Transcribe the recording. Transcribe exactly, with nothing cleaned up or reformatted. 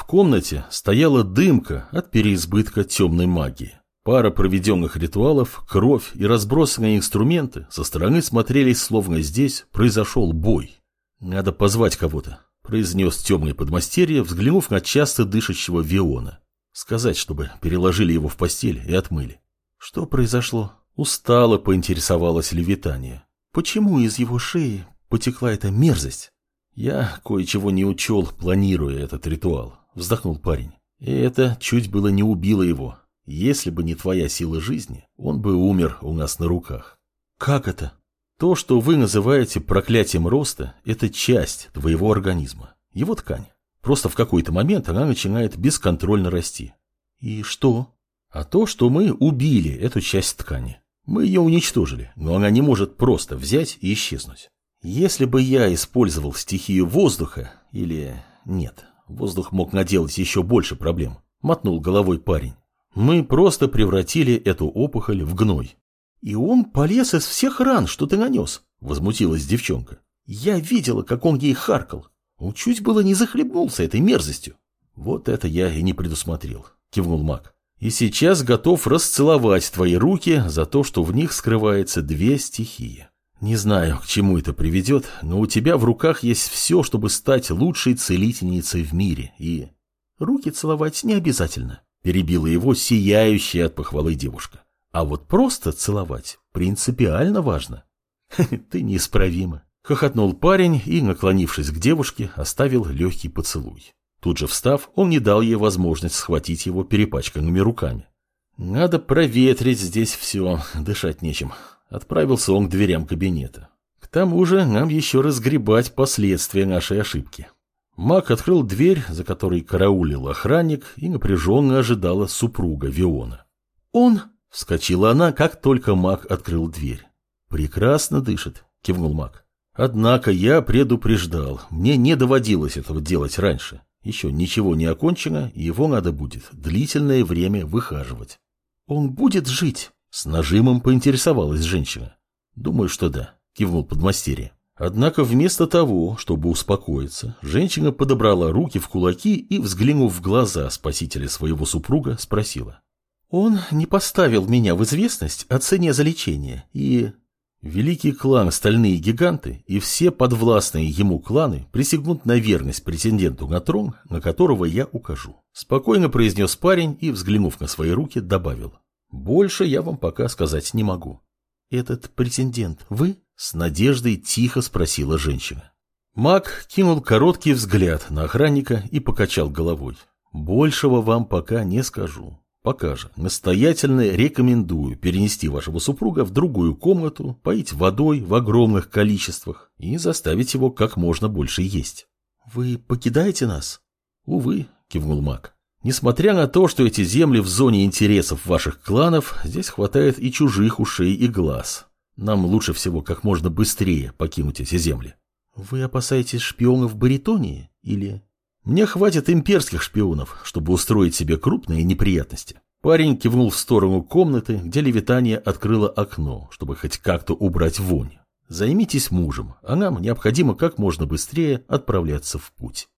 комнате стояла дымка от переизбытка темной магии. Пара проведенных ритуалов, кровь и разбросанные инструменты со стороны смотрелись, словно здесь произошел бой. «Надо позвать кого-то», — произнес темный подмастерье, взглянув на часто дышащего Виона. «Сказать, чтобы переложили его в постель и отмыли». «Что произошло?» — устало поинтересовалась Левитания. «Почему из его шеи потекла эта мерзость?» «Я кое-чего не учел, планируя этот ритуал», — вздохнул парень. «И это чуть было не убило его. Если бы не твоя сила жизни, он бы умер у нас на руках». «Как это?» «То, что вы называете проклятием роста, это часть твоего организма, его ткань. Просто в какой-то момент она начинает бесконтрольно расти». «И что?» «А то, что мы убили эту часть ткани. Мы ее уничтожили, но она не может просто взять и исчезнуть. Если бы я использовал стихию воздуха, или... Нет, воздух мог наделать еще больше проблем», — мотнул головой парень. «Мы просто превратили эту опухоль в гной». «И он полез из всех ран, что ты нанес», — возмутилась девчонка. «Я видела, как он ей харкал. Он чуть было не захлебнулся этой мерзостью». «Вот это я и не предусмотрел», — кивнул маг. «И сейчас готов расцеловать твои руки за то, что в них скрывается две стихии. Не знаю, к чему это приведет, но у тебя в руках есть все, чтобы стать лучшей целительницей в мире, и...» «Руки целовать не обязательно», — перебила его сияющая от похвалы девушка. «А вот просто целовать принципиально важно». «Ты неисправима», — хохотнул парень и, наклонившись к девушке, оставил легкий поцелуй. Тут же встав, он не дал ей возможность схватить его перепачканными руками. «Надо проветрить здесь все, дышать нечем». Отправился он к дверям кабинета. К тому же нам еще разгребать последствия нашей ошибки. Маг открыл дверь, за которой караулил охранник, и напряженно ожидала супруга Виона. «Он!» — вскочила она, как только маг открыл дверь. «Прекрасно дышит», — кивнул маг. «Однако я предупреждал, мне не доводилось этого делать раньше. Еще ничего не окончено, и его надо будет длительное время выхаживать». «Он будет жить?» — с нажимом поинтересовалась женщина. «Думаю, что да», — кивнул подмастерье. Однако вместо того, чтобы успокоиться, женщина подобрала руки в кулаки и, взглянув в глаза спасителя своего супруга, спросила. «Он не поставил меня в известность о цене за лечение, и...» «Великий клан Стальные Гиганты и все подвластные ему кланы присягнут на верность претенденту на трон, на которого я укажу», — спокойно произнес парень и, взглянув на свои руки, добавил. «Больше я вам пока сказать не могу». «Этот претендент вы?» — с надеждой тихо спросила женщина. Маг кинул короткий взгляд на охранника и покачал головой. «Большего вам пока не скажу. Пока же настоятельно рекомендую перенести вашего супруга в другую комнату, поить водой в огромных количествах и заставить его как можно больше есть». «Вы покидаете нас?» «Увы», — кивнул маг. «Несмотря на то, что эти земли в зоне интересов ваших кланов, здесь хватает и чужих ушей и глаз. Нам лучше всего как можно быстрее покинуть эти земли». «Вы опасаетесь шпионов Баритонии или...» «Мне хватит имперских шпионов, чтобы устроить себе крупные неприятности». Парень кивнул в сторону комнаты, где Левитания открыла окно, чтобы хоть как-то убрать вонь. «Займитесь мужем, а нам необходимо как можно быстрее отправляться в путь».